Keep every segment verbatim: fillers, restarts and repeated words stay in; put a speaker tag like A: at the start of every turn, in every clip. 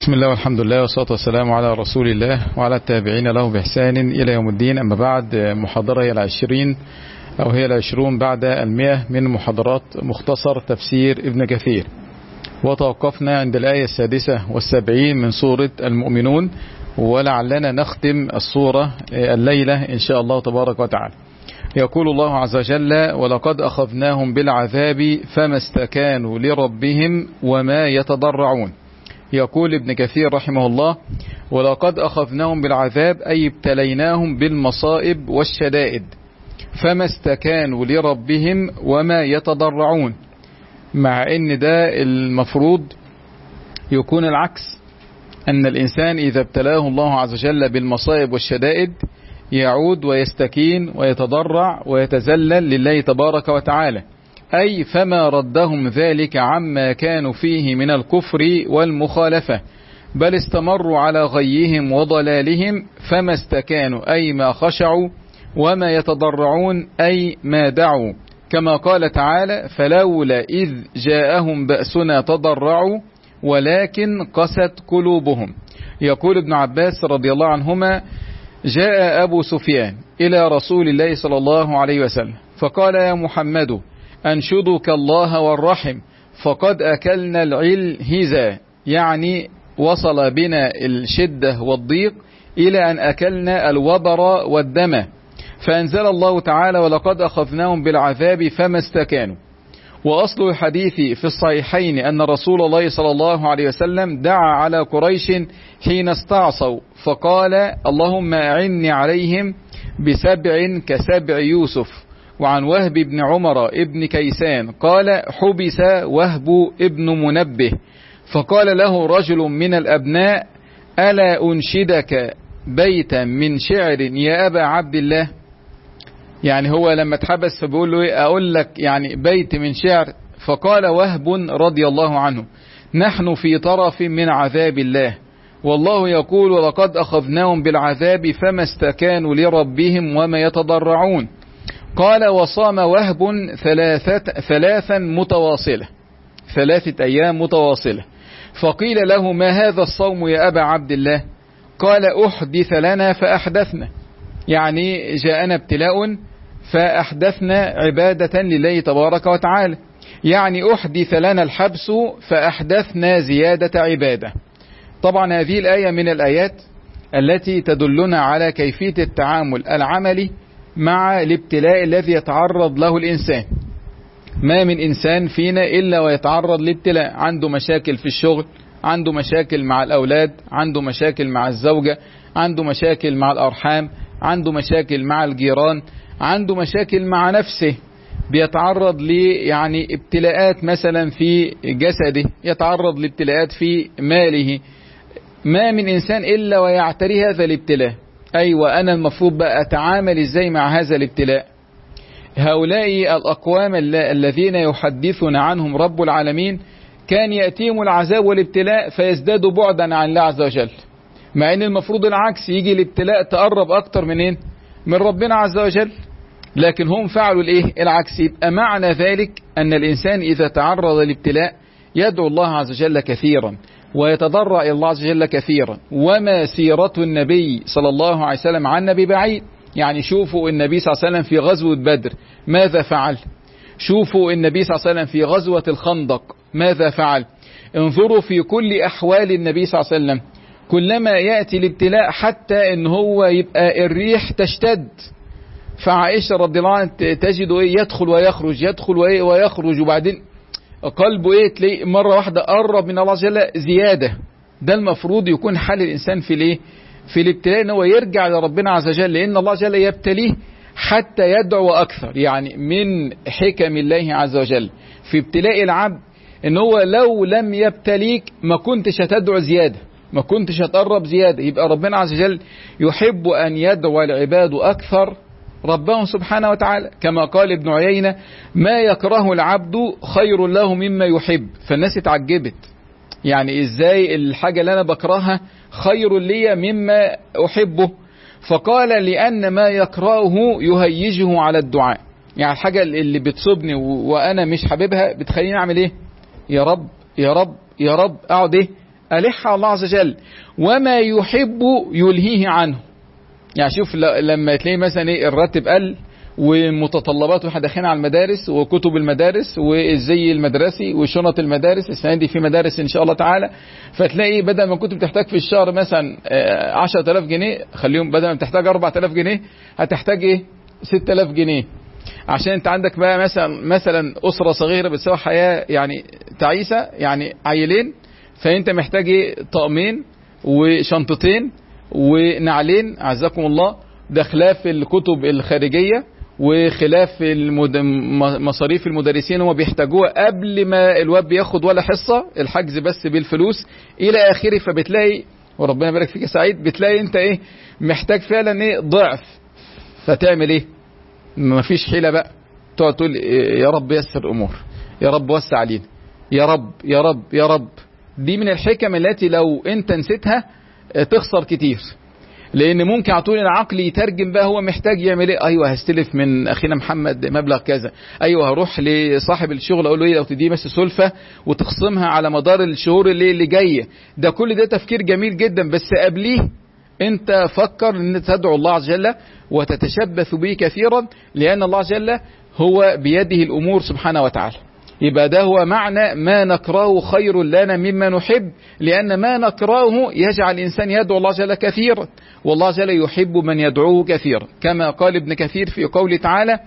A: بسم الله والحمد لله والصلاة والسلام على رسول الله وعلى التابعين له بإحسان إلى يوم الدين. أما بعد، محاضرة هي العشرين أو هي العشرون بعد المئة من محاضرات مختصر تفسير ابن كثير، وتوقفنا عند الآية السادسة والسبعين من سورة المؤمنون، ولعلنا نختم السورة الليلة إن شاء الله تبارك وتعالى. يقول الله عز وجل: ولقد أخذناهم بالعذاب فما استكانوا لربهم وما يتضرعون. يقول ابن كثير رحمه الله: ولقد أخذناهم بالعذاب أي ابتليناهم بالمصائب والشدائد، فما استكانوا لربهم وما يتضرعون، مع ان ده المفروض يكون العكس، ان الانسان اذا ابتلاه الله عز وجل بالمصائب والشدائد يعود ويستكين ويتضرع ويتذلل لله تبارك وتعالى، أي فما ردهم ذلك عما كانوا فيه من الكفر والمخالفة، بل استمروا على غيهم وضلالهم، فما استكانوا أي ما خشعوا، وما يتضرعون أي ما دعوا، كما قال تعالى: فلولا إذ جاءهم بأسنا تضرعوا ولكن قست قلوبهم. يقول ابن عباس رضي الله عنهما: جاء أبو سفيان إلى رسول الله صلى الله عليه وسلم فقال: يا محمد، أنشدك الله والرحم، فقد أكلنا العلهزة، يعني وصل بنا الشدة والضيق إلى أن أكلنا الوبر والدم، فأنزل الله تعالى: ولقد أخذناهم بالعذاب فما استكانوا. وأصل الحديث في الصحيحين أن رسول الله صلى الله عليه وسلم دعا على قريش حين استعصوا فقال: اللهم أعني عليهم بسبع كسبع يوسف. وعن وهب بن عمر ابن كيسان قال: حبس وهب ابن منبه، فقال له رجل من الأبناء: ألا أنشدك بيتا من شعر يا أبا عبد الله؟ يعني هو لما اتحبس فبيقول له: أقول لك يعني بيت من شعر؟ فقال وهب رضي الله عنه: نحن في طرف من عذاب الله، والله يقول: ولقد أخذناهم بالعذاب فما استكانوا لربهم وما يتضرعون. قال: وصام وهب ثلاثة ثلاثا متواصلة، ثلاثة أيام متواصلة، فقيل له: ما هذا الصوم يا أبا عبد الله؟ قال: أحدث لنا فأحدثنا، يعني جاءنا ابتلاء فأحدثنا عبادة لله تبارك وتعالى، يعني أحدث لنا الحبس فأحدثنا زيادة عبادة. طبعا هذه الآية من الآيات التي تدلنا على كيفية التعامل العملي مع الابتلاء الذي يتعرض له الإنسان. ما من إنسان فينا إلا ويتعرض لابتلاء، عنده مشاكل في الشغل، عنده مشاكل مع الأولاد، عنده مشاكل مع الزوجة، عنده مشاكل مع الأرحام، عنده مشاكل مع الجيران، عنده مشاكل مع نفسه، بيتعرض ل يعني ابتلاءات مثلا في جسده، يتعرض لابتلاءات في ماله. ما من إنسان إلا ويعتري هذا الابتلاء. أيوة، أنا المفروض بقى أتعامل إزاي مع هذا الابتلاء؟ هؤلاء الأقوام الذين يحدثنا عنهم رب العالمين كان يأتيهم العذاب والابتلاء فيزدادوا بعدا عن الله عز وجل، مع أن المفروض العكس، يجي الابتلاء تقرب أكتر منين؟ من ربنا عز وجل، لكن هم فعلوا الإيه؟ العكس. يبقى معنى ذلك أن الإنسان إذا تعرض للابتلاء يدعو الله عز وجل كثيرا ويتضرع إلى الله عز وجل كثيرا. وما سيرة النبي صلى الله عليه وسلم عنا ببعيد، يعني شوفوا النبي صلى الله عليه وسلم في غزوة بدر ماذا فعل، شوفوا النبي صلى الله عليه وسلم في غزوة الخندق ماذا فعل، انظروا في كل أحوال النبي صلى الله عليه وسلم، كلما يأتي الابتلاء حتى ان هو يبقى الريح تشتد، فعائشة رضي الله عنها تجد ايه يدخل ويخرج يدخل ويخرج، وبعدين قلبه ايه تلاقي مرة واحدة قرب من الله عز وجل زيادة. ده المفروض يكون حال الانسان في الايه في الابتلاء، ان هو يرجع لربنا عز وجل، لان الله عز وجل يبتليه حتى يدعو اكثر. يعني من حكم الله عز وجل في ابتلاء العبد ان هو لو لم يبتليك ما كنتش هتدعو زيادة، ما كنتش هتقرب زيادة. يبقى ربنا عز وجل يحب أن يدعو العباد أكثر ربهم سبحانه وتعالى، كما قال ابن عيينة: ما يكره العبد خير له مما يحب. فالناس اتعجبت، يعني إزاي الحاجة اللي أنا بكرهها خير لي مما أحبه؟ فقال: لأن ما يكرهه يهيجه على الدعاء. يعني الحاجة اللي بتصبني وأنا مش حاببها بتخليني أعمل إيه؟ يا رب يا رب يا رب، أقعد إيه؟ ألح على الله عز وجل، وما يحب يلهيه عنه. يعني شوف لما تلاقي مثلا ايه الراتب قل ومتطلبات واحنا داخلين على المدارس وكتب المدارس والزي المدرسي وشنط المدارس، السنه دي في مدارس ان شاء الله تعالى، فتلاقي بدل ما كنت بتحتاج في الشهر مثلا عشرة آلاف جنيه، خليهم بدل ما بتحتاج أربعة آلاف جنيه هتحتاج ايه ستة آلاف جنيه، عشان انت عندك بقى مثلا مثلا اسره صغيره بتسوي حياه يعني تعيسه، يعني عيلين، فانت محتاج ايه طقمين وشنطتين ونعلين اعزكم الله، ده خلاف الكتب الخارجيه وخلاف المد... مصاريف المدرسين هم بيحتاجوها قبل ما الواد بياخد ولا حصه، الحجز بس بالفلوس الى اخره. فبتلاقي وربنا يبارك فيك يا سعيد، بتلاقي انت ايه محتاج فعلا ايه ضعف، فتعمل ايه؟ مفيش حيله بقى، تقعد تقول يا رب يسر الامور، يا رب وسع علينا، يا رب يا رب يا رب. دي من الحكم التي لو انت نسيتها تخسر كتير، لان ممكن على طول العقل يترجم بقى هو محتاج يعمل ايه. ايوه هستلف من اخينا محمد مبلغ كذا، ايوه هروح لصاحب الشغل اقول له ايه لو تديه بس سلفه وتخصمها على مدار الشهور اللي اللي جايه. ده كل ده تفكير جميل جدا، بس قبليه انت فكر ان تدعو الله عز وجل وتتشبث به كثيرا، لان الله عز وجل هو بيده الامور سبحانه وتعالى. يبقى ده هو معنى ما نكرهه خير لنا مما نحب، لأن ما نكرهه يجعل الإنسان يدعو الله جل كثيرا، والله جل يحب من يدعوه كثيرا، كما قال ابن كثير في قوله تعالى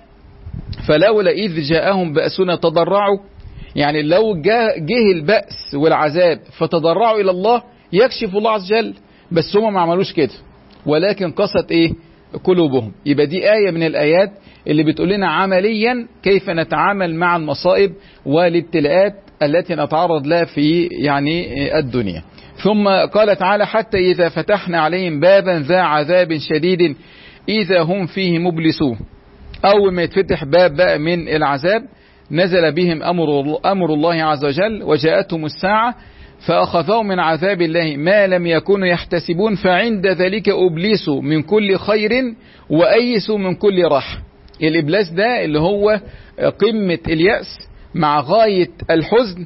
A: فلولا إذ جاءهم بأسنا تضرعوا. يعني لو جه البأس والعذاب فتضرعوا إلى الله يكشف الله عز وجل، بس هم ما عملوش كده، ولكن قست إيه قلوبهم. يبقى دي آية من الآيات اللي بتقول لنا عمليا كيف نتعامل مع المصائب والابتلاءات التي نتعرض لها في يعني الدنيا. ثم قال تعالى حتى إذا فتحنا عليهم بابا ذا عذاب شديد إذا هم فيه مبلسون. أول ما يتفتح باب بقى من العذاب نزل بهم أمر, أمر الله عز وجل وجاءتهم الساعة فأخذوا من عذاب الله ما لم يكونوا يحتسبون، فعند ذلك أبلسوا من كل خير وأيسوا من كل راحة. الإبلاس ده اللي هو قمة اليأس مع غاية الحزن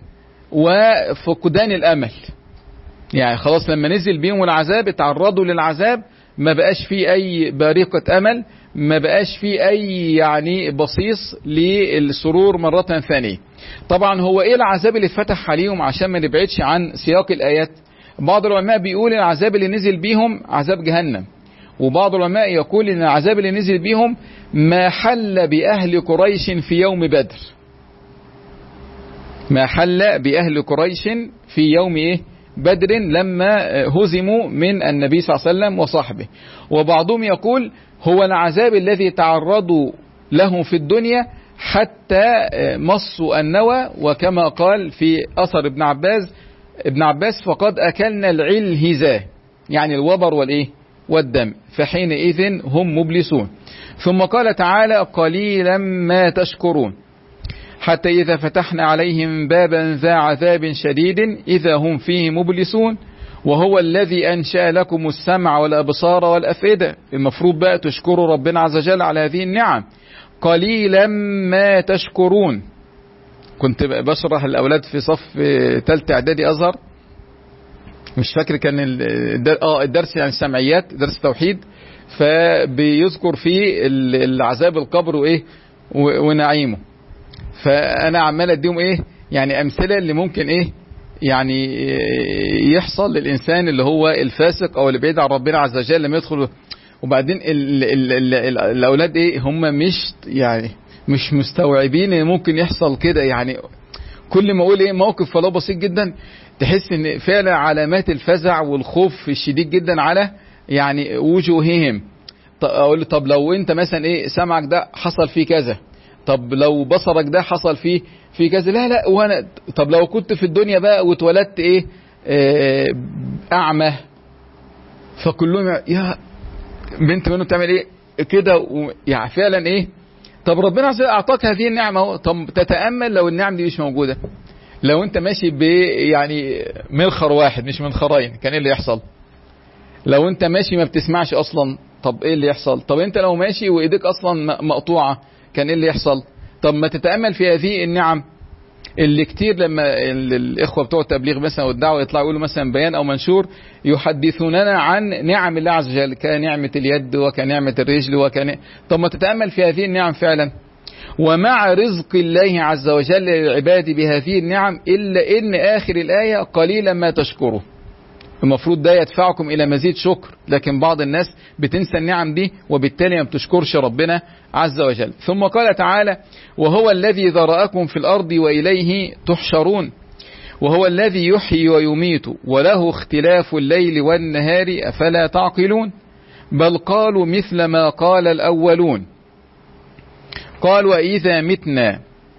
A: وفقدان الأمل. يعني خلاص لما نزل بيهم العذاب اتعرضوا للعذاب، ما بقاش فيه أي بارقة أمل، ما بقاش فيه أي يعني بصيص للسرور مرة ثانية. طبعا هو إيه العذاب اللي اتفتح عليهم عشان ما نبعدش عن سياق الآيات؟ بعض العلماء بيقول العذاب اللي نزل بيهم عذاب جهنم، وبعض العلماء يقول ان العذاب اللي نزل بيهم ما حل بأهل قريش في يوم بدر، ما حل بأهل قريش في يوم ايه بدر لما هزموا من النبي صلى الله عليه وسلم وصحبه. وبعضهم يقول هو العذاب الذي تعرضوا له في الدنيا حتى مصوا النوى، وكما قال في أثر ابن عباس ابن عباس فقد أكلنا العلهزة، يعني الوبر والإيه والدم، فحينئذ هم مبلسون. ثم قال تعالى قليلا ما تشكرون حتى إذا فتحنا عليهم بابا ذا عذاب شديد إذا هم فيه مبلسون وهو الذي أنشأ لكم السمع والأبصار والأفئدة. المفروض بقى تشكروا ربنا عز وجل على هذه النعم. قليلا ما تشكرون. كنت بشرح الأولاد في صف ثالثة إعدادي أزهر، مش فاكر كان الدرس يعني السمعيات درس توحيد، فبيذكر فيه العذاب القبر وإيه ونعيمه، فأنا عمال أديهم إيه يعني أمثلة اللي ممكن إيه يعني يحصل للإنسان اللي هو الفاسق أو اللي بعيد عن ربنا عز وجل لما يدخل. وبعدين ال ال ال ال الأولاد إيه هم مش يعني مش مستوعبين إن ممكن يحصل كده. يعني كل ما أقول إيه موقف فلو بسيط جدا تحس إن فعلا علامات الفزع والخوف الشديد جدا على يعني وجوههم. أقول طب لو أنت مثلا إيه سمعك ده حصل فيه كذا، طب لو بصرك ده حصل فيه في كذا، لا لا وانا طب لو كنت في الدنيا بقى واتولدت ايه اه اعمى، فكلهم يا بنت منه بتعمل ايه كده يعني فعلا ايه. طب ربنا عز وجل اعطاك هذه النعمه اهو، طب تتامل لو النعم دي مش موجوده، لو انت ماشي ب يعني منخر واحد مش منخرين كان ايه اللي يحصل؟ لو انت ماشي ما بتسمعش اصلا طب ايه اللي يحصل؟ طب انت لو ماشي وايديك اصلا مقطوعه كان ايه اللي يحصل؟ طب ما تتأمل في هذه النعم. اللي كتير لما الإخوة بتوع التبليغ مثلا والدعوة يطلعوا يقولوا مثلا بيان أو منشور يحدثوننا عن نعم الله عز وجل، كنعمة اليد وكنعمة الرجل وكن. طب ما تتأمل في هذه النعم فعلا، ومع رزق الله عز وجل للعباد بهذه النعم، إلا إن آخر الآية قليلا ما تشكره. المفروض ده يدفعكم إلى مزيد شكر، لكن بعض الناس بتنسى النعم دي وبالتالي ما بتشكرش ربنا عز وجل. ثم قال تعالى: وهو الذي ذرأكم في الأرض وإليه تحشرون، وهو الذي يحيي ويميت وله اختلاف الليل والنهار أفلا تعقلون. بل قالوا مثل ما قال الأولون، قال: وإذا متنا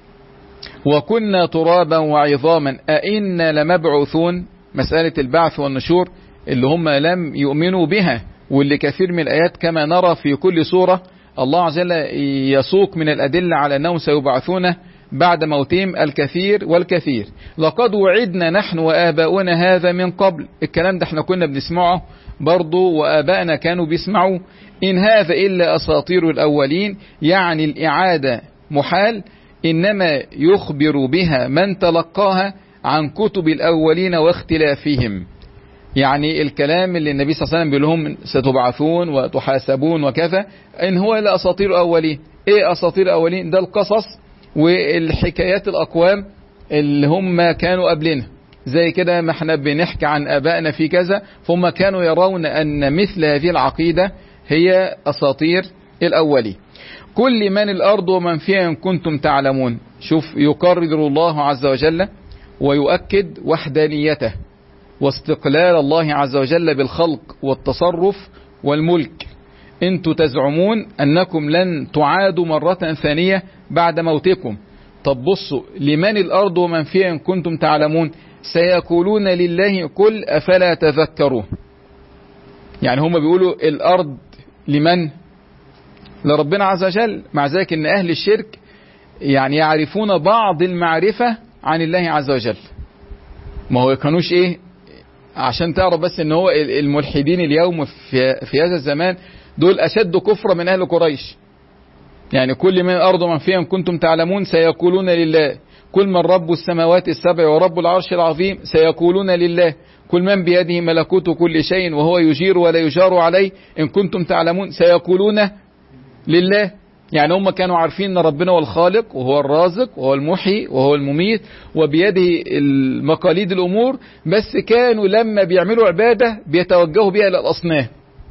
A: وكنا ترابا وعظاما أئنا لمبعوثون. مسألة البعث والنشور اللي هم لم يؤمنوا بها، واللي كثير من الآيات كما نرى في كل سورة الله عز وجل يسوق من الأدلة على أنهم سيبعثون بعد موتهم الكثير والكثير. لقد وعدنا نحن وآباؤنا هذا من قبل. الكلام ده احنا كنا بنسمعه برضو وآباءنا كانوا بيسمعوا. إن هذا إلا أساطير الأولين، يعني الإعادة محال، إنما يخبر بها من تلقاها عن كتب الأولين واختلافهم. يعني الكلام اللي النبي صلى الله عليه وسلم بيقول لهم ستبعثون وتحاسبون وكذا، إن هو إلا أساطير الأولين. إيه أساطير الأولين؟ ده القصص والحكايات الأقوام اللي هم كانوا قبلنا، زي كده ما احنا بنحكي عن آبائنا في كذا، فهم كانوا يرون أن مثل هذه العقيدة هي أساطير الأولين. كل من الأرض ومن فيها إن كنتم تعلمون. شوف، يقرر الله عز وجل ويؤكد وحدانيته واستقلال الله عز وجل بالخلق والتصرف والملك. انتوا تزعمون أنكم لن تعادوا مرة ثانية بعد موتكم. طب بصوا، لمن الأرض ومن فيها إن كنتم تعلمون؟ سيقولون لله قل أفلا تذكرون. يعني هم بيقولوا الأرض لمن؟ لربنا عز وجل. مع ذلك ان أهل الشرك يعني يعرفون بعض المعرفة عن الله عز وجل. ما هو يكونوش ايه، عشان تعرف بس ان هو الملحدين اليوم في, في هذا الزمان دول أشد كفرا من أهل قريش. يعني كل من الأرض ومن فيها إن كنتم تعلمون سيقولون لله. كل من رب السماوات السبع ورب العرش العظيم سيقولون لله. كل من بيده ملكوت كل شيء وهو يجير ولا يجار عليه إن كنتم تعلمون سيقولون لله. يعني هم كانوا عارفين ان ربنا هو الخالق وهو الرازق وهو المحيي وهو المميت وبيده المقاليد الأمور، بس كانوا لما بيعملوا عبادة بيتوجهوا بها إلى الأصنام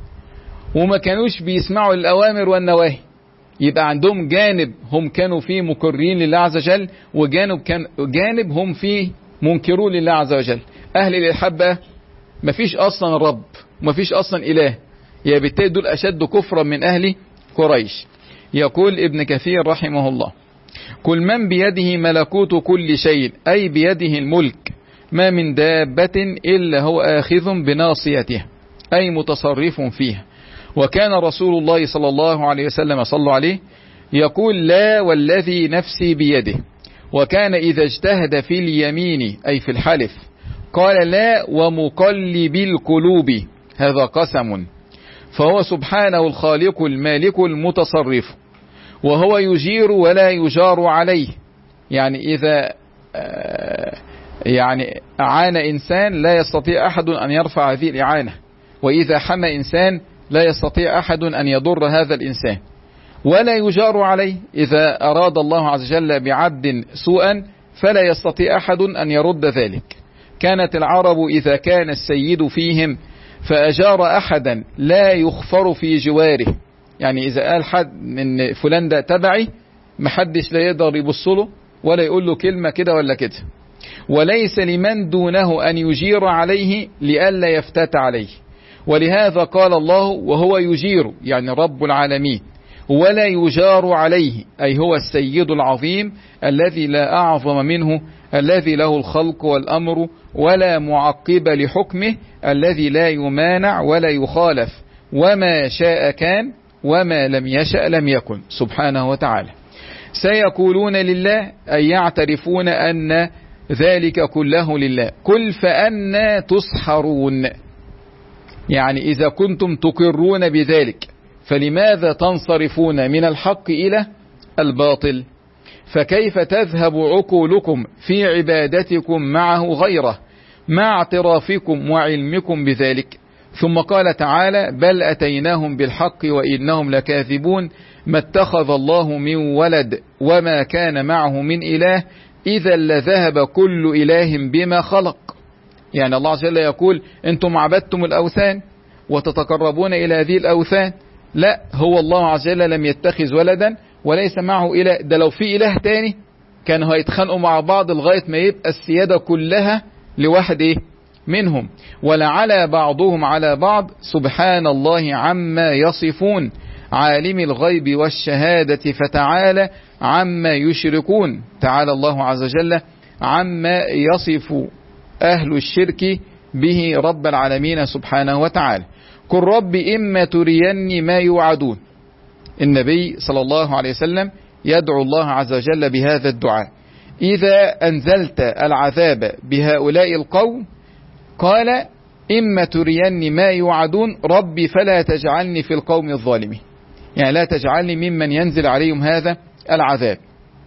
A: وما كانوش بيسمعوا الأوامر والنواهي. يبقى عندهم جانب هم كانوا فيه مقرين لله عز وجل، وجانب كان جانب هم فيه منكرون لله عز وجل. أهل الإلحاد بقى مفيش أصلا رب ومفيش أصلا إله، يا بالتالي دول أشد كفرا من أهل قريش. يقول ابن كثير رحمه الله: كل من بيده ملكوت كل شيء، أي بيده الملك، ما من دابة إلا هو آخذ بناصيته، أي متصرف فيها. وكان رسول الله صلى الله عليه وسلم صلى عليه يقول: لا والذي نفسي بيده. وكان إذا اجتهد في اليمين أي في الحلف قال: لا ومقلب القلوب، هذا قسم. فهو سبحانه الخالق المالك المتصرف، وهو يجير ولا يجار عليه. يعني إذا يعني أعان إنسان لا يستطيع أحد أن يرفع هذه الإعانة، وإذا حمى إنسان لا يستطيع أحد أن يضر هذا الإنسان، ولا يجار عليه. إذا أراد الله عز وجل بعبد سوءا فلا يستطيع أحد أن يرد ذلك. كانت العرب إذا كان السيد فيهم فأجار أحدا لا يخفر في جواره. يعني إذا قال حد من فلان ده تبعي محدش لا يقدر يبصله ولا يقول له كلمة كده ولا كده. وليس لمن دونه أن يجير عليه لئلا يفتت عليه. ولهذا قال الله: وهو يجير، يعني رب العالمين، ولا يجار عليه، أي هو السيد العظيم الذي لا أعظم منه، الذي له الخلق والأمر ولا معقب لحكمه، الذي لا يمانع ولا يخالف، وما شاء كان وما لم يشأ لم يكن سبحانه وتعالى. سيقولون لله، أي يعترفون أن ذلك كله لله. قل فأنا تسحرون، يعني إذا كنتم تقرون بذلك فلماذا تنصرفون من الحق إلى الباطل؟ فكيف تذهب عقولكم في عبادتكم معه غيره مع اعترافكم وعلمكم بذلك؟ ثم قال تعالى بل أتيناهم بالحق وإنهم لكاذبون ما اتخذ الله من ولد وما كان معه من إله إذا لذهب كل إله بما خلق. يعني الله عز وجل يقول أنتم عبدتم الأوثان وتتقربون إلى هذه الأوثان، لا، هو الله عز وجل لم يتخذ ولدا وليس معه إله. ده لو في إله تاني كانوا هيتخانقوا مع بعض لغاية ما يبقى السيادة كلها لواحد إيه منهم. ولعلى بعضهم على بعض سبحان الله عما يصفون عالم الغيب والشهادة فتعالى عما يشركون. تعالى الله عز وجل عما يصف أهل الشرك به رب العالمين سبحانه وتعالى. قل رب إما تريني ما يوعدون. النبي صلى الله عليه وسلم يدعو الله عز وجل بهذا الدعاء: إذا أنزلت العذاب بهؤلاء القوم قال إما تريني ما يوعدون ربي فلا تجعلني في القوم الظالمين. يعني لا تجعلني ممن ينزل عليهم هذا العذاب،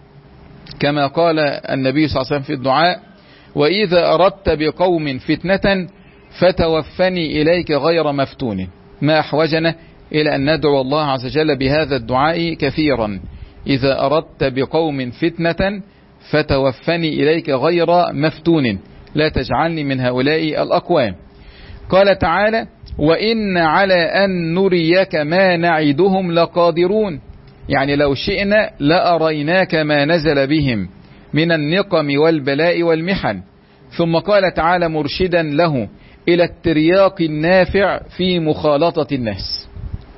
A: كما قال النبي صلى الله عليه وسلم في الدعاء: وإذا أردت بقوم فتنة فتوفني إليك غير مفتون. ما أحوجنا إلى أن ندعو الله عز وجل بهذا الدعاء كثيرا: إذا أردت بقوم فتنة فتوفني إليك غير مفتون، لا تجعلني من هؤلاء الأقوام. قال تعالى: وإن على أن نريك ما نعدهم لقادرون. يعني لو شئنا لأريناك ما نزل بهم من النقم والبلاء والمحن. ثم قال تعالى مرشدا له إلى الترياق النافع في مخالطة الناس،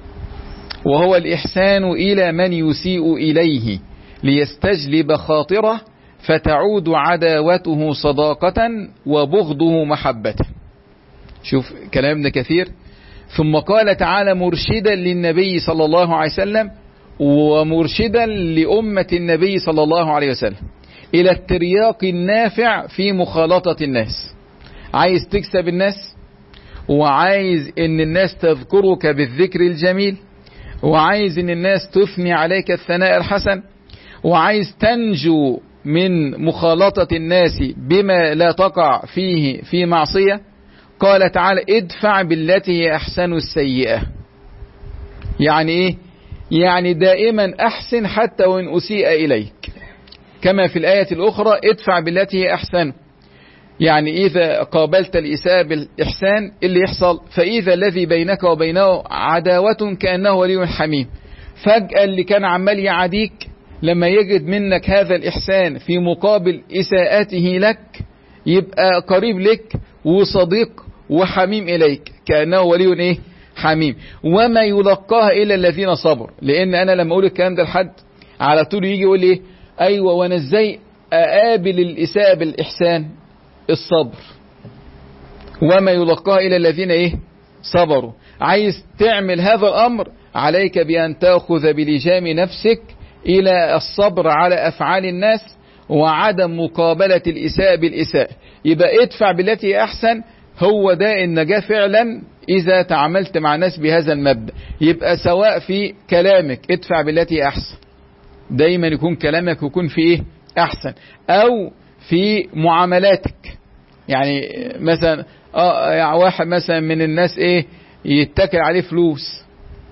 A: وهو الإحسان إلى من يسيء إليه ليستجلب خاطره فتعود عداوته صداقة وبغضه محبة. شوف كلامنا كثير. ثم قال تعالى مرشدا للنبي صلى الله عليه وسلم ومرشدا لأمة النبي صلى الله عليه وسلم إلى الترياق النافع في مخالطة الناس. عايز تكسب الناس، وعايز ان الناس تذكرك بالذكر الجميل، وعايز ان الناس تثني عليك الثناء الحسن، وعايز تنجو من مخالطة الناس بما لا تقع فيه في معصية. قال تعالى ادفع بالتي هي أحسن السيئة. يعني إيه؟ يعني دائما أحسن حتى وإن أسيء إليك، كما في الآية الأخرى ادفع بالتي هي أحسن. يعني إذا قابلت الإساءة بالإحسان اللي يحصل؟ فإذا الذي بينك وبينه عداوة كأنه ولي حميم. فجأة اللي كان عمال يعاديك لما يجد منك هذا الإحسان في مقابل إساءته لك يبقى قريب لك وصديق وحميم إليك، كأنه ولي إيه؟ حميم. وما يلقاها إلا الذين صبروا. لأن أنا لما أقول الكلام ده لحد على طول يجي يقول لي أيوة وأنا إزاي أقابل الإساءة بالإحسان؟ الصبر. وما يلقاها إلا الذين إيه؟ صبروا. عايز تعمل هذا الأمر عليك بأن تأخذ بلجام نفسك إلى الصبر على أفعال الناس وعدم مقابلة الإساءة بالإساءة. يبقى ادفع بالتي أحسن، هو ده النجاة فعلا إذا تعاملت مع الناس بهذا المبدأ. يبقى سواء في كلامك ادفع بالتي أحسن، دايما يكون كلامك يكون في إيه؟ أحسن. أو في معاملاتك، يعني مثلا آه يعني واحد مثلا من الناس إيه يتكل عليه فلوس،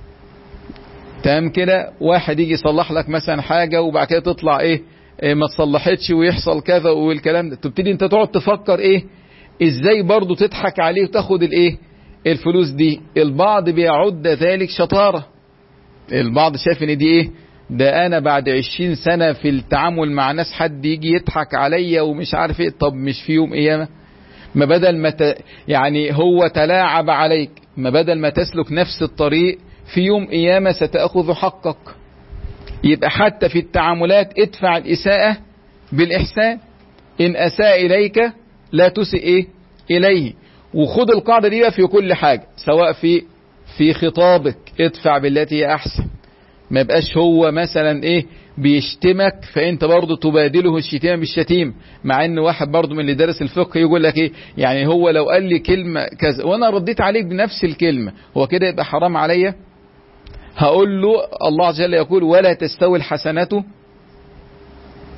A: تمام كده، واحد يجي يصلح لك مثلا حاجة وبعد كده تطلع إيه, إيه ما تصلحتش ويحصل كذا والكلام ده، تبتدي انت تقعد تفكر ايه ازاي برضو تضحك عليه وتاخد الايه الفلوس دي. البعض بيعد ذلك شطارة، البعض شايف ان دي ايه ده انا بعد عشرين سنة في التعامل مع ناس حد يجي يضحك عليا ومش عارف ايه. طب مش في يوم قيامة ما بدل ما ت... يعني هو تلاعب عليك، ما بدل ما تسلك نفس الطريق في يوم قيامة ستأخذ حقك. يبقى حتى في التعاملات ادفع الإساءة بالإحسان، إن أساء إليك لا تسئ إيه إليه. وخد القاعدة دي في كل حاجة، سواء في في خطابك ادفع بالتي هي أحسن. ما يبقاش هو مثلا إيه بيشتمك فأنت برضو تبادله الشتيمة بالشتيم، مع إن واحد برضو من اللي درس الفقه يقول لك إيه يعني هو لو قال لي كلمة كذا وأنا رديت عليك بنفس الكلمة، هو كده يبقى حرام عليا؟ هقول له الله عز وجل يقول ولا تستوي الحسنة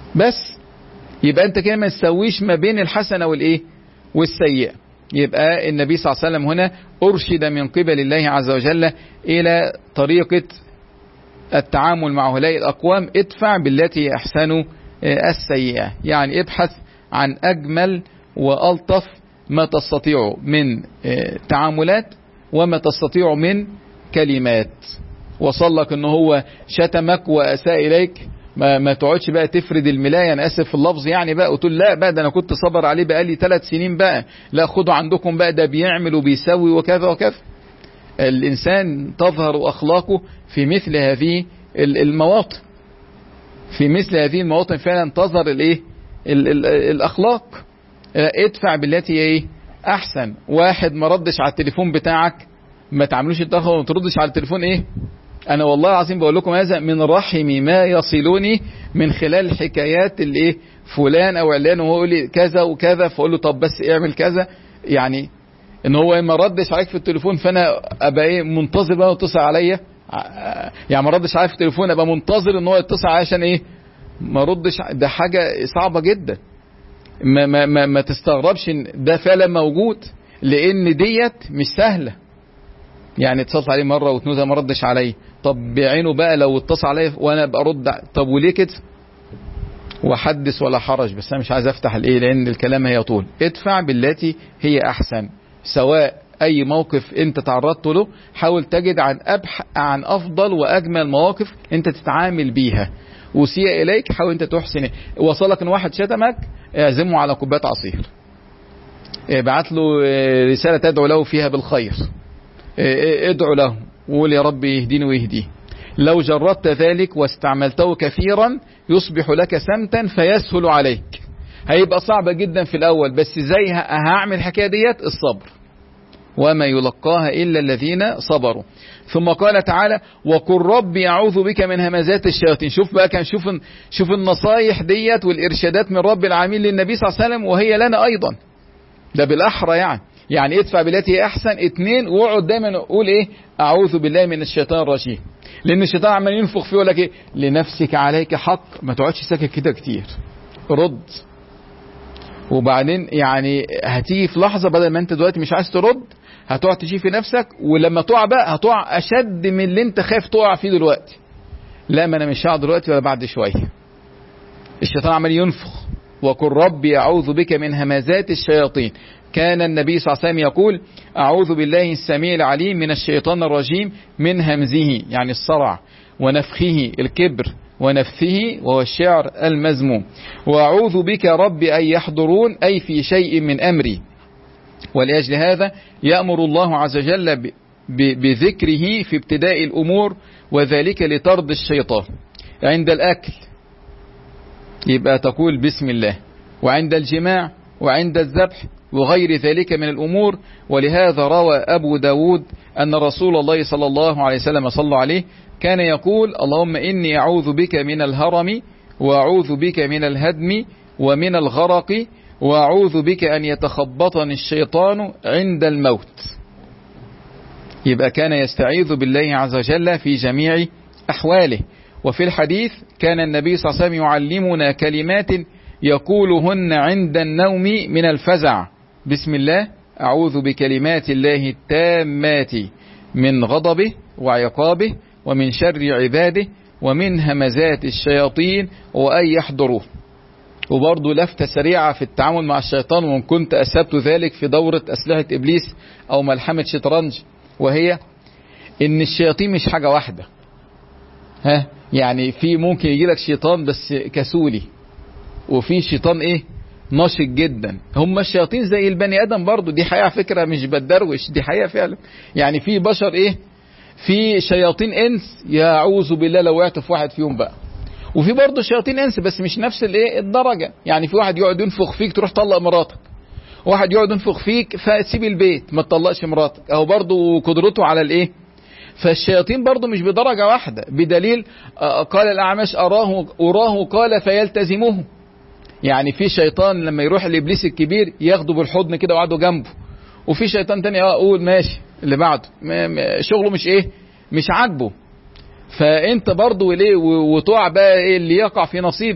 A: بس يبقى انت كده ما تسويش ما بين الحسنة والايه والسيئة. يبقى النبي صلى الله عليه وسلم هنا أرشد من قبل الله عز وجل إلى طريقة التعامل مع هؤلاء الأقوام. ادفع بالتي أحسن السيئة، يعني ابحث عن أجمل وألطف ما تستطيع من تعاملات وما تستطيع من كلمات. وصل لك ان هو شتمك وأساء إليك، ما, ما تقعدش بقى تفرد الملاية، انا اسف في اللفظ يعني بقى، وتقول لا بقى ده انا كنت صبر عليه بقى لي ثلاث سنين بقى، لا خدوا عندكم بقى ده بيعمل وبيسوي وكذا وكذا. الانسان تظهر اخلاقه في مثل هذه المواطن، في مثل هذه المواطن فعلا تظهر الايه الاخلاق. ادفع بالتي ايه احسن. واحد ما ردش على التليفون بتاعك، ما تعملوش التاخر وما تردش على التليفون. ايه انا والله العظيم بقول لكم هذا من رحم ما يصلني من خلال حكايات الايه فلان او علان، وهو يقول لي كذا وكذا، فاقول له طب بس اعمل كذا. يعني ان هو ما ردش عليك في التليفون فانا ابقى ايه منتظر بقى يتصل عليا، يعني ما ردش عليا في التليفون ابقى منتظر ان هو يتصل عليا عشان ايه ما ردش. ده حاجه صعبه جدا. ما ما ما, ما تستغربش ان ده فعلا موجود، لان ديت مش سهله. يعني اتصلت عليه مره واثنين ما ردش عليا، طب بعينه بقى لو اتصل عليا وانا ابقى ارد، طب وليه كده؟ وحدث ولا حرج، بس انا مش عايز افتح الايه لان الكلام هيطول. ادفع بالتي هي احسن. سواء اي موقف انت تعرضت له، حاول تجد عن ابح عن افضل واجمل مواقف انت تتعامل بيها. وسيء اليك حاول انت تحسن. وصلك ان واحد شتمك، اعزمه على كوبايه عصير، ابعت له رساله تدعو له فيها بالخير، ادعو له وقول يا رب يهديني ويهديه. لو جربت ذلك واستعملته كثيرا يصبح لك سمتا فيسهل عليك. هيبقى صعب جدا في الاول، بس زي هعمل الحكايه ديت الصبر، وما يلقاها الا الذين صبروا. ثم قال تعالى وقل ربي اعوذ بك من همزات الشياطين. شوف بقى كان شوف شوف النصايح ديت والارشادات من رب العالمين للنبي صلى الله عليه وسلم، وهي لنا ايضا. ده بالاحرى يعني يعني ادفع بالتي هي احسن. اتنين، واقعد دايما قول ايه اعوذ بالله من الشيطان الرجيم، لان الشيطان عمال ينفخ فيه يقول لك ايه لنفسك عليك حق. ما تقعدش ساكت كده كتير، رد. وبعدين يعني هتيجي في لحظه بدل ما انت دلوقتي مش عايز ترد، هتقعد تشيل في نفسك، ولما تقع بقى هتقع اشد من اللي انت خايف تقع فيه دلوقتي. لا ما انا مش هقع دلوقتي ولا بعد شويه. الشيطان عمال ينفخ. وقل ربي اعوذ بك من همزات الشياطين. كان النبي صلى الله عليه وسلم يقول أعوذ بالله السميع العليم من الشيطان الرجيم من همزه يعني الصرع، ونفخه الكبر، ونفثه وهو الشعر المذموم. وأعوذ بك رب أن يحضرون أي في شيء من أمري. ولأجل هذا يأمر الله عز وجل بذكره في ابتداء الأمور، وذلك لطرد الشيطان. عند الأكل يبقى تقول بسم الله، وعند الجماع، وعند الذبح، وغير ذلك من الأمور. ولهذا روى أبو داود أن رسول الله صلى الله عليه وسلم صلى عليه كان يقول اللهم إني أعوذ بك من الهرم، وأعوذ بك من الهدم ومن الغرق، وأعوذ بك أن يتخبطني الشيطان عند الموت. يبقى كان يستعيذ بالله عز وجل في جميع أحواله. وفي الحديث كان النبي صلى الله عليه وسلم يعلمنا كلمات يقولهن عند النوم من الفزع. بسم الله، أعوذ بكلمات الله التامات من غضبه وعقابه ومن شر عباده ومن همزات الشياطين وأن يحضروه. وبرضه لفتة سريعة في التعامل مع الشيطان، وإن كنت أسبت ذلك في دورة أسلحة إبليس أو ملحمة شطرنج، وهي إن الشياطين مش حاجة واحدة. ها يعني في ممكن يجي لك شيطان بس كسولي، وفي شيطان ايه ناشط جدا. هم الشياطين زي البني ادم برضو، دي حقيقة فكرة مش بدروش، دي حقيقة فعلا. يعني في بشر ايه في شياطين انس، يعوذ بالله لو وقعت في واحد فيهم بقى. وفي برضو شياطين انس بس مش نفس الايه الدرجة. يعني في واحد يقعد ينفخ فيك تروح طلق مراتك، واحد يقعد ينفخ فيك فسيب البيت ما تطلقش مراتك، او برضو قدرته على الايه. فالشياطين برضو مش بدرجة واحدة، بدليل قال الأعمش أراه أراه قال فيلتزمه. يعني في شيطان لما يروح لإبليس الكبير ياخده بالحضن كده وقعده جنبه، وفي شيطان تاني اقول ماشي اللي بعده شغله مش ايه مش عاجبه. فانت برضو ليه وتقع بقى ايه اللي يقع في نصيبك.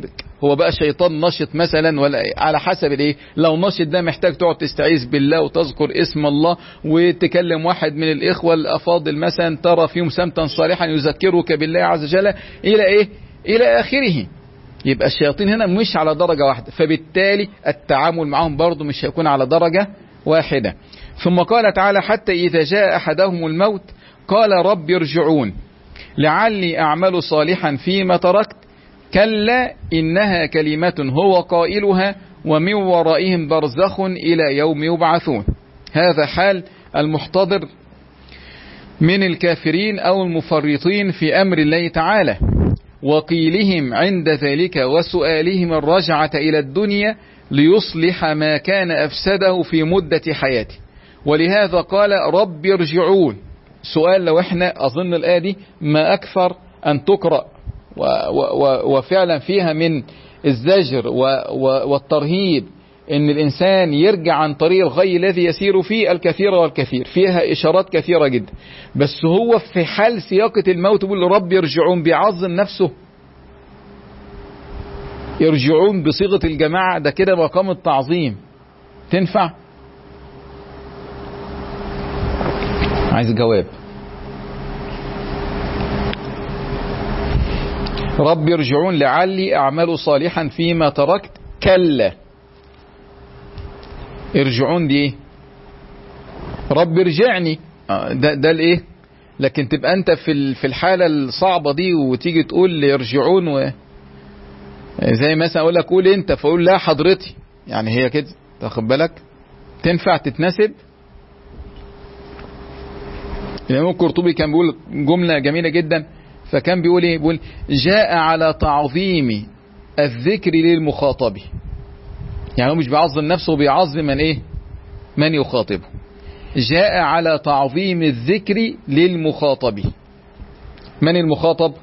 A: هو بقى شيطان نشط مثلا ولا على حسب الايه. لو نشط ده محتاج تقعد تستعيذ بالله وتذكر اسم الله وتكلم واحد من الاخوه الافاضل مثلا ترى فيهم سمتا صالحا يذكرك بالله عز وجل الى ايه الى اخره. يبقى الشياطين هنا مش على درجة واحدة، فبالتالي التعامل معهم برضو مش هيكون على درجة واحدة. ثم قال تعالى حتى إذا جاء أحدهم الموت قال رب ارجعون لعلي أعمل صالحا فيما تركت كلا إنها كلمة هو قائلها ومن ورائهم برزخ إلى يوم يبعثون. هذا حال المحتضر من الكافرين أو المفرطين في أمر الله تعالى، وقيلهم عند ذلك وسؤالهم الرجعة إلى الدنيا ليصلح ما كان أفسده في مدة حياته. ولهذا قال رب ارجعون. سؤال لو احنا أظن الآية دي ما أكثر أن تقرأ و و وفعلا فيها من الزجر و و والترهيب ان الانسان يرجع عن طريق الغي الذي يسير فيه الكثير والكثير، فيها اشارات كثيرة جدا. بس هو في حال سياقة الموت بيقول رب يرجعون، بيعظم نفسه. يرجعون بصيغة الجماعة ده كده مقام التعظيم، تنفع؟ عايز جواب. رب يرجعون لعلي اعمل صالحا فيما تركت كلا. ارجعون دي ايه؟ رب ارجعني، ده ده الايه؟ لكن تبقى انت في في الحاله الصعبه دي وتيجي تقول يرجعون و زي مثلا اقول لك قول انت فاقول لا حضرتي، يعني هي كده تاخد بالك؟ تنفع تتناسب؟ الامام القرطبي كان بيقول جمله جميله جدا، فكان بيقول ايه؟ بيقول جاء على تعظيم الذكر للمخاطب. يعني هو مش بيعظم نفسه، بيعظم من ايه؟ من يخاطبه. جاء على تعظيم الذكر للمخاطب. من المخاطب؟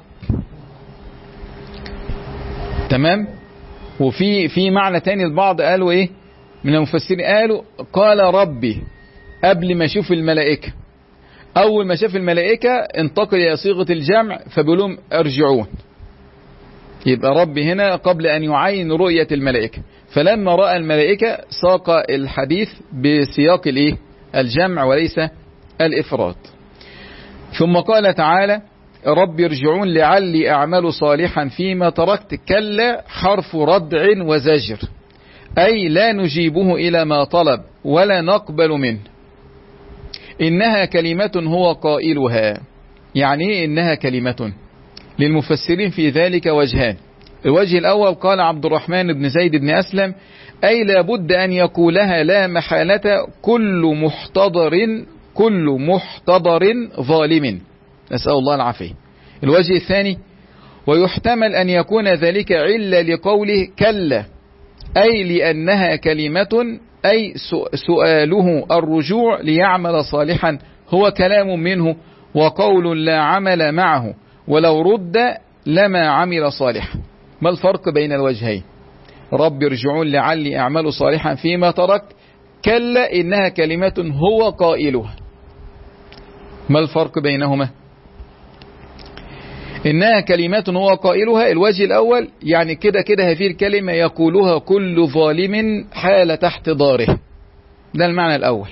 A: تمام. وفي في معنى تاني البعض قالوا ايه من المفسرين؟ قالوا قال ربي قبل ما يشوف الملائكة. اول ما شاف الملائكة انتقل الى صيغة الجمع فبيقولهم ارجعون. يبقى ربي هنا قبل ان يعين رؤية الملائكة، فلما رأى الملائكة ساق الحديث بسياق الايه؟ الجمع وليس الافراد. ثم قال تعالى رب ارجعون لعلي اعمل صالحا فيما تركت كلا حرف ردع وزجر، اي لا نجيبه الى ما طلب ولا نقبل منه. انها كلمة هو قائلها. يعني ايه انها كلمة؟ للمفسرين في ذلك وجهان. الوجه الأول قال عبد الرحمن بن زيد بن أسلم أي لابد أن يقولها لا محالة كل محتضر كل محتضر ظالم، نسأل الله العافية. الوجه الثاني ويحتمل أن يكون ذلك علة لقوله كلا، أي لأنها كلمة أي سؤاله الرجوع ليعمل صالحا هو كلام منه وقول لا عمل معه ولو رد لما عمل صالحا. ما الفرق بين الوجهين؟ رب ارجعون لعلي أعمل صالحا فيما تركت كلا إنها كلمة هو قائلها. ما الفرق بينهما؟ إنها كلمة هو قائلها الوجه الأول يعني كده كده هذه الكلمة يقولها كل ظالم حال احتضاره، ده المعنى الأول.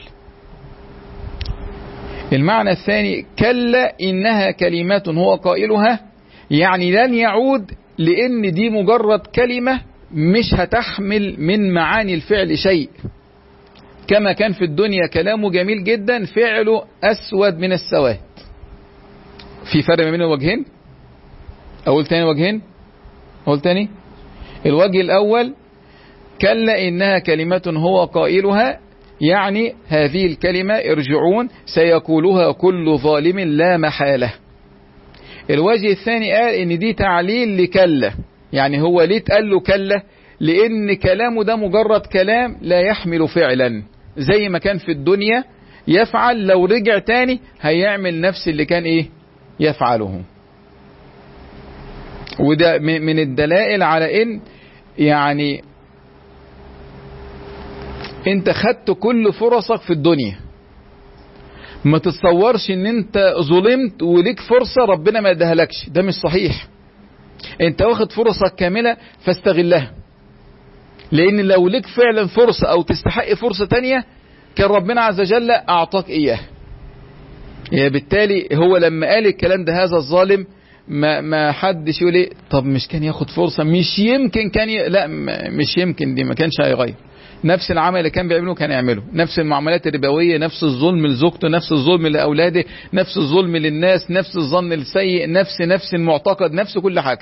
A: المعنى الثاني كلا إنها كلمة هو قائلها يعني لن يعود، لأن دي مجرد كلمة مش هتحمل من معاني الفعل شيء. كما كان في الدنيا كلامه جميل جدا فعله أسود من السواد. في فرق ما بين الوجهين؟ أقول تاني وجهين؟ أقول تاني؟ الوجه الأول كلا إنها كلمة هو قائلها يعني هذه الكلمة ارجعون سيقولها كل ظالم لا محالة. الوجه الثاني قال ان دي تعليل لكلا، يعني هو ليه تقال له كلا؟ لان كلامه ده مجرد كلام لا يحمل فعلا، زي ما كان في الدنيا يفعل لو رجع تاني هيعمل نفس اللي كان ايه يفعله. وده من الدلائل على ان يعني انت خدت كل فرصك في الدنيا. ما تتصورش ان انت ظلمت وليك فرصة ربنا ما ادهلكش، ده مش صحيح. انت واخد فرصك كاملة فاستغلها، لان لو لك فعلا فرصة او تستحق فرصة تانية كان ربنا عز وجل اعطاك اياه. يعني بالتالي هو لما قال الكلام ده هذا الظالم ما ما حدش يقول ايه طب مش كان ياخد فرصة، مش يمكن كان ي... لا مش يمكن دي ما كانش هيغير نفس العمل اللي كان بيعمله كان يعمله، نفس المعاملات الربوية، نفس الظلم لزوجته، نفس الظلم لأولاده، نفس الظلم للناس، نفس الظن السيء، نفس نفس المعتقد، نفس كل حاجة.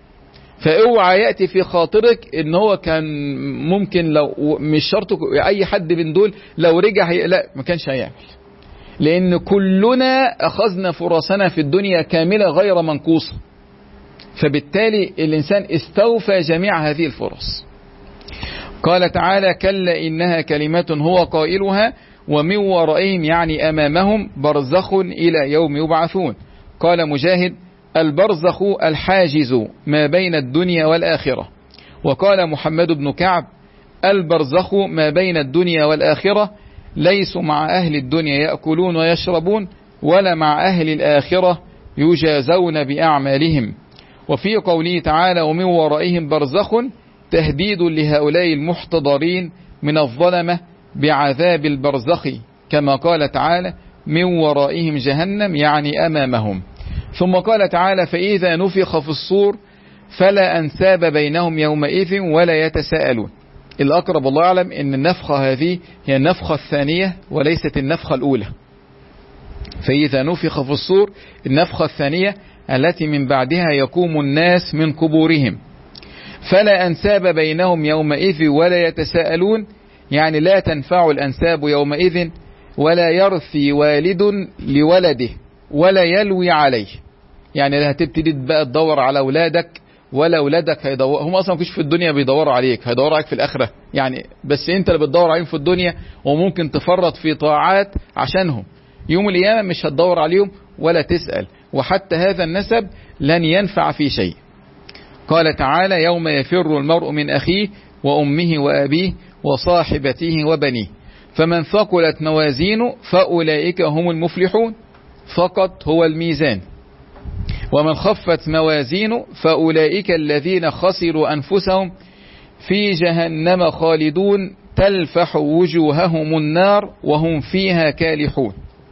A: فاوعى يأتي في خاطرك ان هو كان ممكن لو مش شرط اي حد من دول لو رجع هي... لا ما كانش هيعمل، لان كلنا اخذنا فرصنا في الدنيا كاملة غير منقوصة، فبالتالي الانسان استوفى جميع هذه الفرص. قال تعالى كلا إنها كلمة هو قائلها ومن ورائهم يعني أمامهم برزخ إلى يوم يبعثون. قال مجاهد البرزخ الحاجز ما بين الدنيا والآخرة. وقال محمد بن كعب البرزخ ما بين الدنيا والآخرة ليسوا مع أهل الدنيا يأكلون ويشربون ولا مع أهل الآخرة يجازون بأعمالهم. وفي قوله تعالى ومن ورائهم برزخ تهديد لهؤلاء المحتضرين من الظلمة بعذاب البرزخ، كما قال تعالى من ورائهم جهنم يعني أمامهم. ثم قال تعالى فإذا نفخ في الصور فلا أنساب بينهم يومئذ ولا يتساءلون. الأقرب الله أعلم أن النفخة هذه هي النفخة الثانية وليست النفخة الأولى. فإذا نفخ في الصور النفخة الثانية التي من بعدها يقوم الناس من قبورهم، فلا أنساب بينهم يومئذ ولا يتساءلون يعني لا تنفع الأنساب يومئذ ولا يرثي والد لولده ولا يلوي عليه. يعني لا هتبتدي بقى تدور على أولادك ولا أولادك هيدور، هم أصلا مش في الدنيا بيدوروا عليك، هيدوروا عليك في الآخرة يعني، بس أنت اللي بتدور عليهم في الدنيا وممكن تفرط في طاعات عشانهم. يوم القيامة مش هتدور عليهم ولا تسأل، وحتى هذا النسب لن ينفع في شيء. قال تعالى يوم يفر المرء من أخيه وأمه وأبيه وصاحبته وبنيه فمن ثقلت موازينه فأولئك هم المفلحون فقط هو الميزان، ومن خفت موازينه فأولئك الذين خسروا أنفسهم في جهنم خالدون تلفح وجوههم النار وهم فيها كالحون.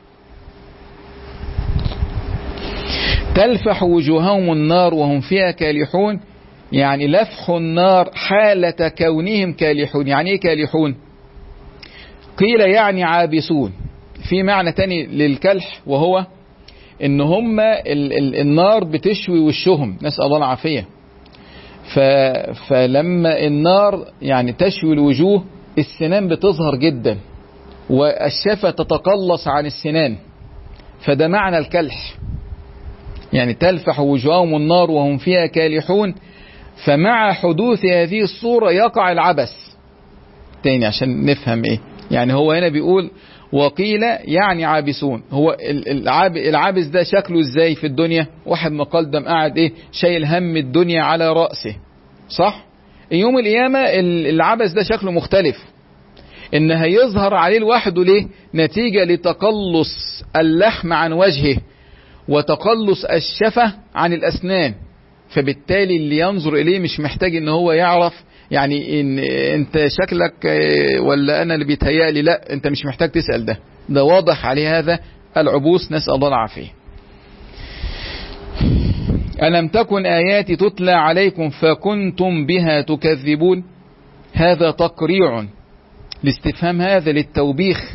A: تلفح وجوههم النار وهم فيها كالحون يعني لفح النار حالة كونهم كالحون. يعني ايه كالحون؟ قيل يعني عابسون. في معنى تاني للكلح وهو ان هم ال ال النار بتشوي وشهم، نسأل الله العافية. فلما النار يعني تشوي الوجوه السنان بتظهر جدا والشفة تتقلص عن السنان، فده معنى الكلح. يعني تلفح وجوههم النار وهم فيها كالحون، فمع حدوث هذه الصورة يقع العبث. تاني عشان نفهم ايه يعني، هو هنا بيقول وقيل يعني عابسون. هو العابس ده شكله ازاي في الدنيا؟ واحد مقلدم قاعد ايه شايل هم الدنيا على رأسه، صح؟ يوم القيامة العبث ده شكله مختلف، ان هيظهر عليه لوحده. ليه؟ نتيجة لتقلص اللحم عن وجهه وتقلص الشفة عن الأسنان. فبالتالي اللي ينظر إليه مش محتاج ان هو يعرف يعني إن انت شكلك ولا انا اللي بيتهيألي، لا انت مش محتاج تسأل، ده ده واضح عليه هذا العبوس، نسأل الله العافية. ألم تكن آياتي تتلى عليكم فكنتم بها تكذبون. هذا تقريع، الاستفهام هذا للتوبيخ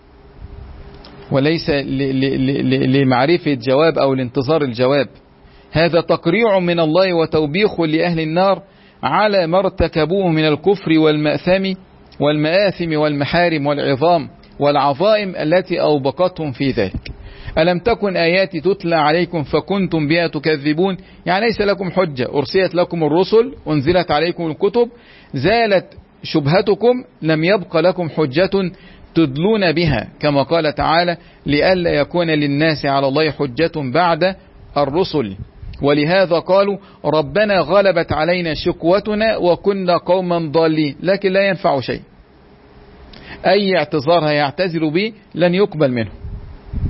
A: وليس لمعرفة جواب أو لانتظار الجواب. هذا تقريع من الله وتوبيخ لأهل النار على ما ارتكبوه من الكفر والمأثم والمآثم والمحارم والعظام والعظائم التي أوبقتهم في ذلك. ألم تكن آياتي تتلى عليكم فكنتم بها تكذبون، يعني ليس لكم حجة، أرسلت لكم الرسل، أنزلت عليكم الكتب، زالت شبهتكم، لم يبق لكم حجة تدلون بها، كما قال تعالى لئلا يكون للناس على الله حجة بعد الرسل. ولهذا قالوا ربنا غلبت علينا شقوتنا وكنا قوما ضالين، لكن لا ينفع شيء. أي اعتذار هيعتذر به لن يقبل منه.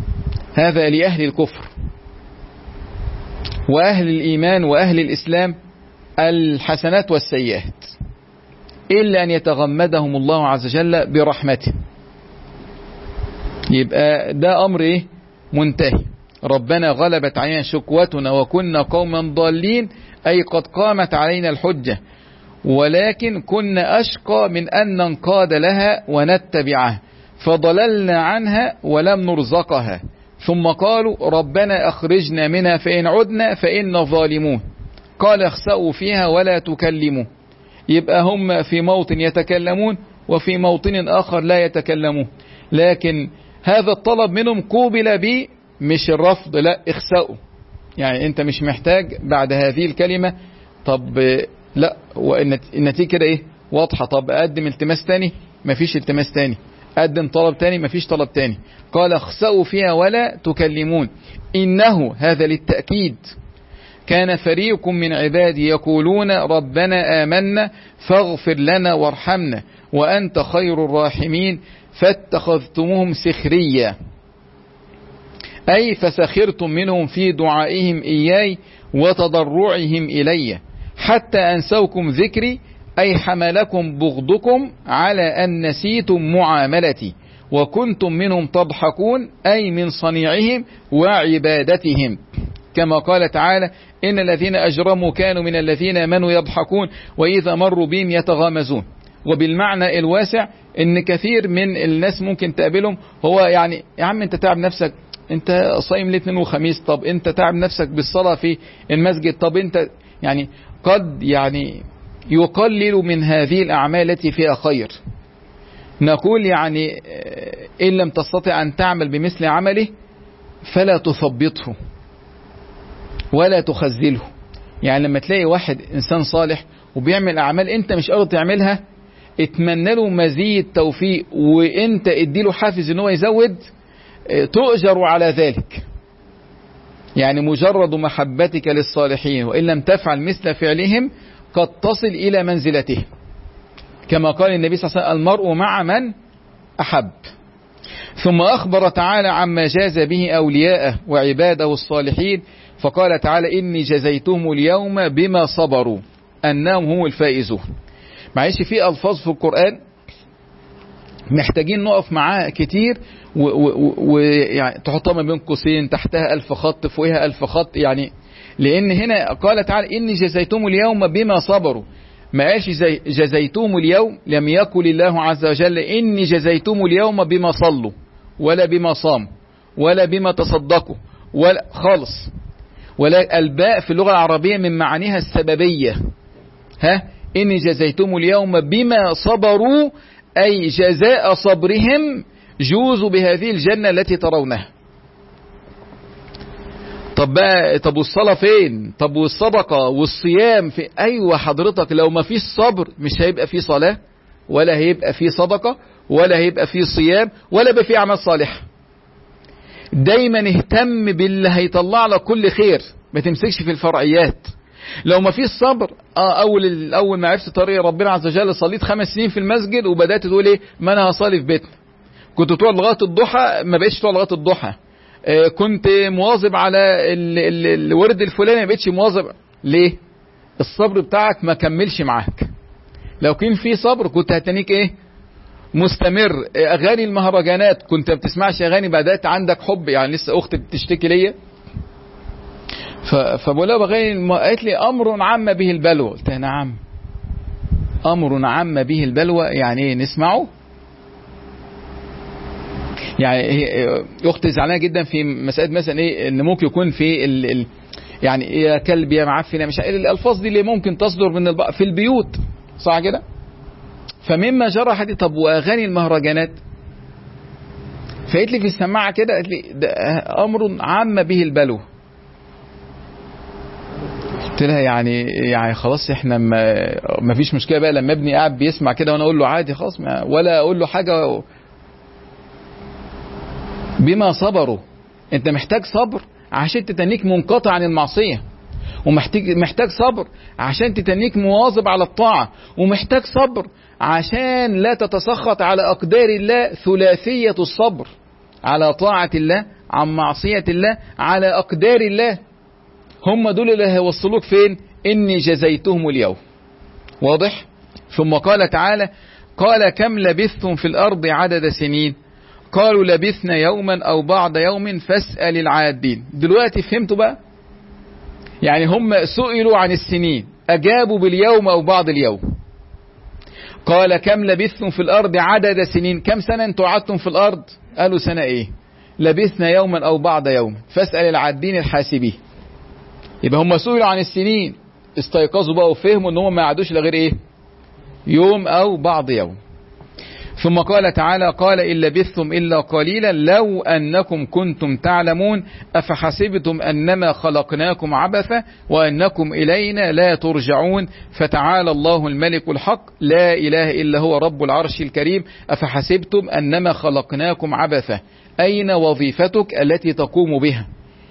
A: هذا لأهل الكفر. وأهل الإيمان وأهل الإسلام الحسنات والسيئات إلا أن يتغمدهم الله عز وجل برحمته. يبقى ده أمر إيه؟ منتهي. ربنا غلبت علينا شكوتنا وكنا قوما ضالين، أي قد قامت علينا الحجة، ولكن كنا أشقى من أن ننقاد لها ونتبعها فضللنا عنها ولم نرزقها، ثم قالوا ربنا أخرجنا منها فإن عدنا فإنا ظالمون، قال اخسأوا فيها ولا تكلموا. يبقى هم في موطن يتكلمون وفي موطن آخر لا يتكلمون، لكن هذا الطلب منهم قوبل به، مش الرفض، لا اخسأوا. يعني انت مش محتاج بعد هذه الكلمة، طب لا، والنتيجة كده ايه واضحة. طب اقدم التماس تاني، مفيش التماس تاني. قدم طلب تاني، مفيش طلب تاني. قال اخسأوا فيها ولا تكلمون. إنه هذا للتأكيد كان فريق من عبادي يقولون ربنا آمنا فاغفر لنا وارحمنا وأنت خير الراحمين فاتخذتموهم سخريا، أي فسخرتم منهم في دعائهم إياي وتضرعهم إلي حتى أنسوكم ذكري، أي حملكم بغضكم على أن نسيتم معاملتي وكنتم منهم تضحكون، أي من صنيعهم وعبادتهم، كما قال تعالى إن الذين أجرموا كانوا من الذين آمنوا يضحكون وإذا مروا بهم يتغامزون. وبالمعنى الواسع إن كثير من الناس ممكن تقابلهم هو يعني يا عم أنت تعب نفسك، أنت صايم الاثنين وخميس، طب أنت تعب نفسك بالصلاة في المسجد، طب أنت يعني قد يعني يقلل من هذه الأعمال التي فيها خير. نقول يعني إن لم تستطع أن تعمل بمثل عمله فلا تثبطه ولا تخزله. يعني لما تلاقي واحد إنسان صالح وبيعمل أعمال أنت مش قادر تعملها، اتمنى له مزيد توفيق وأنت اديله حافز إن هو يزود، تؤجر على ذلك. يعني مجرد محبتك للصالحين وإن لم تفعل مثل فعلهم قد تصل إلى منزلته، كما قال النبي صلى الله عليه وسلم المرء مع من أحب. ثم أخبر تعالى عما جاز به أولياءه وعباده الصالحين، فقال تعالى إني جزيتهم اليوم بما صبروا أنهم هم الفائزون. معلش في ألفاظ في القرآن محتاجين نقف معاه كتير ويعني تحطها ما بين قوسين، تحتها ألف خط، فوقها ألف خط، يعني لأن هنا قال تعالى إني جزيتهم اليوم بما صبروا، ما قالش جزيتهم اليوم، لم يقل الله عز وجل إني جزيتهم اليوم بما صلوا ولا بما صاموا ولا بما تصدقوا ولا خالص. ولا الباء في اللغة العربية من معانيها السببية، ها إني جزيتهم اليوم بما صبروا، أي جزاء صبرهم جوزوا بهذه الجنة التي ترونها. طب بقى طب والصلاة فين؟ طب والصدقة والصيام في؟ أيوة حضرتك، لو ما فيش صبر مش هيبقى فيه صلاة ولا هيبقى فيه صدقة ولا هيبقى فيه صيام ولا هيبقى فيه أعمال صالحة. دايما اهتم باللي هيطلع لك كل خير، ما تمسكش في الفرعيات. لو ما فيش صبر اه اول اول ما عرفت طريق ربنا عز وجل صليت خمس سنين في المسجد وبدات تقول ايه ما انا هصلي في بيتنا، كنت تقعد لغايه الضحى ما بقتش تقعد لغايه الضحى، آه كنت مواظب على ال ال الورد الفلاني ما بقتش مواظب. ليه؟ الصبر بتاعك ما كملش معاك. لو كان في صبر كنت هتنيك ايه مستمر. اغاني المهرجانات كنت ما بتسمعش اغاني، بدات عندك حب. يعني لسه اختي بتشتكي ليا فبقول لها بغاني، قالت لي امر عم به البلوى. قلت لها نعم امر عم به البلوى يعني ايه؟ نسمعه. يعني اختي زعلانه جدا في مساله مثلا ايه ان ممكن يكون في ال ال يعني يا كلب يا معفنه، مش الالفاظ دي اللي ممكن تصدر من الب... في البيوت، صح كده؟ فمما جرى حدي. طب واغاني المهرجانات؟ فقالت لي في السماعه كده، قالت لي ده امر عم به البلوى. قلت لها يعني يعني خلاص احنا ما, ما فيش مشكله بقى لما ابني قاعد بيسمع كده وانا اقول له عادي خلاص، ولا اقول له حاجه. بما صبروا، انت محتاج صبر عشان تتنيك منقطع عن المعصيه، ومحتاج محتاج صبر عشان تتنيك مواظب على الطاعه، ومحتاج صبر عشان لا تتسخط على اقدار الله، ثلاثيه الصبر على طاعه الله، عن معصيه الله، على اقدار الله. هم دول اللي هيوصلوك فين؟ إني جزيتهم اليوم. واضح؟ ثم قال تعالى قال كم لبثتم في الأرض عدد سنين قالوا لبثنا يوما أو بعض يوم فاسأل العادين. دلوقتي فهمتوا بقى؟ يعني هم سئلوا عن السنين أجابوا باليوم أو بعض اليوم. قال كم لبثتم في الأرض عدد سنين، كم سنة انتوا قعدتم في الأرض؟ قالوا سنة ايه؟ لبثنا يوما أو بعض يوم فاسأل العادين الحاسبين. يبقى هم سئلوا عن السنين استيقظوا بقى وفهموا ان هم ما قعدوش لغير ايه؟ يوم أو بعض يوم. ثم قال تعالى قال إن لبثتم إلا قليلا لو أنكم كنتم تعلمون أفحسبتم أنما خلقناكم عبثا وأنكم إلينا لا ترجعون فتعالى الله الملك الحق لا إله إلا هو رب العرش الكريم أفحسبتم أنما خلقناكم عبثا أين وظيفتك التي تقوم بها؟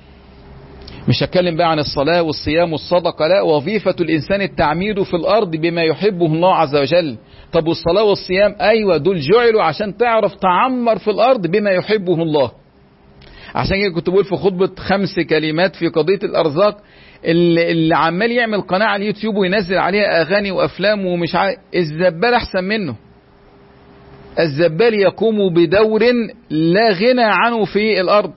A: مش هتكلم بقى عن الصلاة والصيام والصدقة، لا، وظيفة الإنسان التعمير في الأرض بما يحبه الله عز وجل. طب والصلاة والصيام أيوة دول جعلوا عشان تعرف تعمر في الأرض بما يحبه الله. عشان كده كنت بقول في خطبة خمس كلمات في قضية الأرزاق، اللي, اللي عمال يعمل قناة على اليوتيوب وينزل عليها أغاني وأفلام ومش عارف، الزبال أحسن منه. الزبال يقوم بدور لا غنى عنه في الأرض،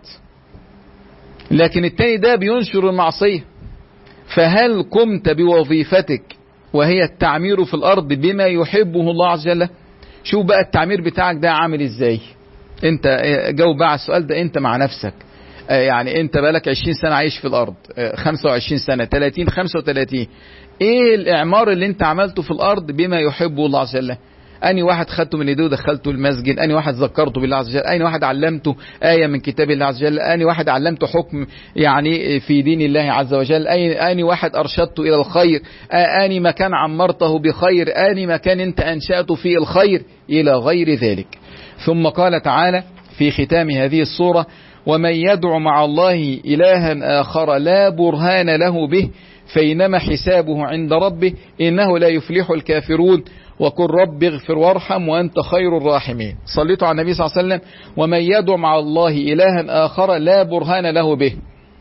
A: لكن التاني ده بينشر المعصية. فهل قمت بوظيفتك وهي التعمير في الأرض بما يحبه الله عز وجل؟ شوف بقى التعمير بتاعك ده عامل ازاي. انت جاوب بقى على السؤال ده انت مع نفسك. يعني انت بقالك عشرين سنة عايش في الأرض، خمسة وعشرين سنة، ثلاثين، خمسة وثلاثين، ايه الإعمار اللي انت عملته في الأرض بما يحبه الله عز وجل؟ أني واحد خدته من يديه ودخلته المسجد، أني واحد ذكرته بالله عز وجل، أني واحد علمته آية من كتاب الله عز وجل، أني واحد علمته حكم يعني في دين الله عز وجل، أني واحد أرشدته إلى الخير، أني مكان عمرته بخير، أني مكان أنت أنشأته فيه الخير، إلى غير ذلك. ثم قال تعالى في ختام هذه السورة ومن يدع مع الله إلها آخر لا برهان له به فإنما حسابه عند ربه إنه لا يفلح الكافرون وقل رب اغفر وارحم وأنت خير الراحمين. صليتوا على النبي صلى الله عليه وسلم. ومن يدع مع الله إلها آخر لا برهان له به.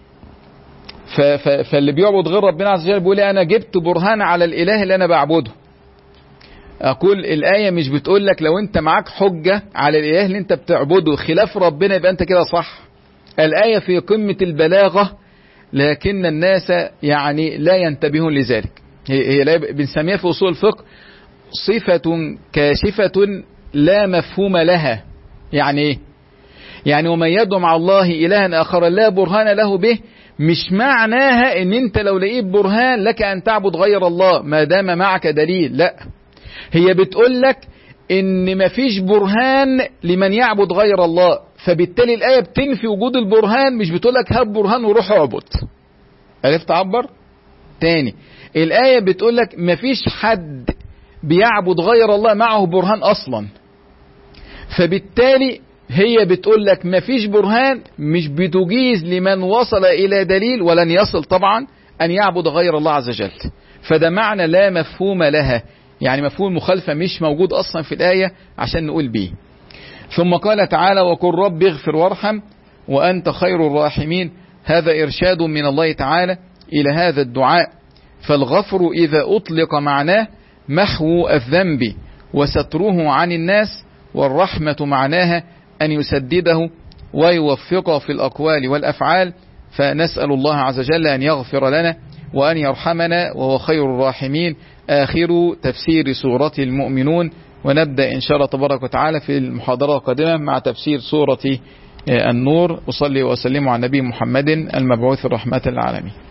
A: فاللي بيعبد غير ربنا عز وجل بيقول أنا جبت برهان على الإله اللي أنا بعبده. أقول الآية مش بتقول لك لو أنت معاك حجة على الإله اللي أنت بتعبده خلاف ربنا يبقى أنت كده صح. الآية في قمة البلاغة لكن الناس يعني لا ينتبهون لذلك. هي, هي بنسميها في أصول الفقه صفة كاشفة لا مفهوم لها. يعني ايه؟ يعني ومن يدعو مع الله إلها آخر لا برهان له به، مش معناها ان انت لو لقيت برهان لك ان تعبد غير الله ما دام معك دليل، لا، هي بتقول لك ان مفيش برهان لمن يعبد غير الله، فبالتالي الآية بتنفي وجود البرهان، مش بتقول لك هات برهان وروح اعبد. عرفت تعبر؟ تاني، الآية بتقول لك مفيش حد بيعبد غير الله معه برهان أصلا، فبالتالي هي بتقول لك مفيش برهان، مش بتجيز لمن وصل إلى دليل ولن يصل طبعا أن يعبد غير الله عز وجل. فده معنى لا مفهوم لها، يعني مفهوم المخالفة مش موجود أصلا في الآية عشان نقول به. ثم قال تعالى وقل رب اغفر وارحم وأنت خير الراحمين. هذا إرشاد من الله تعالى إلى هذا الدعاء. فالغفر إذا أطلق معناه محو الذنب وستره عن الناس، والرحمة معناها أن يسدده ويوفقه في الأقوال والأفعال. فنسأل الله عز وجل أن يغفر لنا وأن يرحمنا وهو خير الراحمين. آخر تفسير سورة المؤمنون، ونبدأ إن شاء الله تبارك وتعالى في المحاضرة القادمة مع تفسير سورة النور. أصلي وأسلم على النبي محمد المبعوث رحمة للعالمين.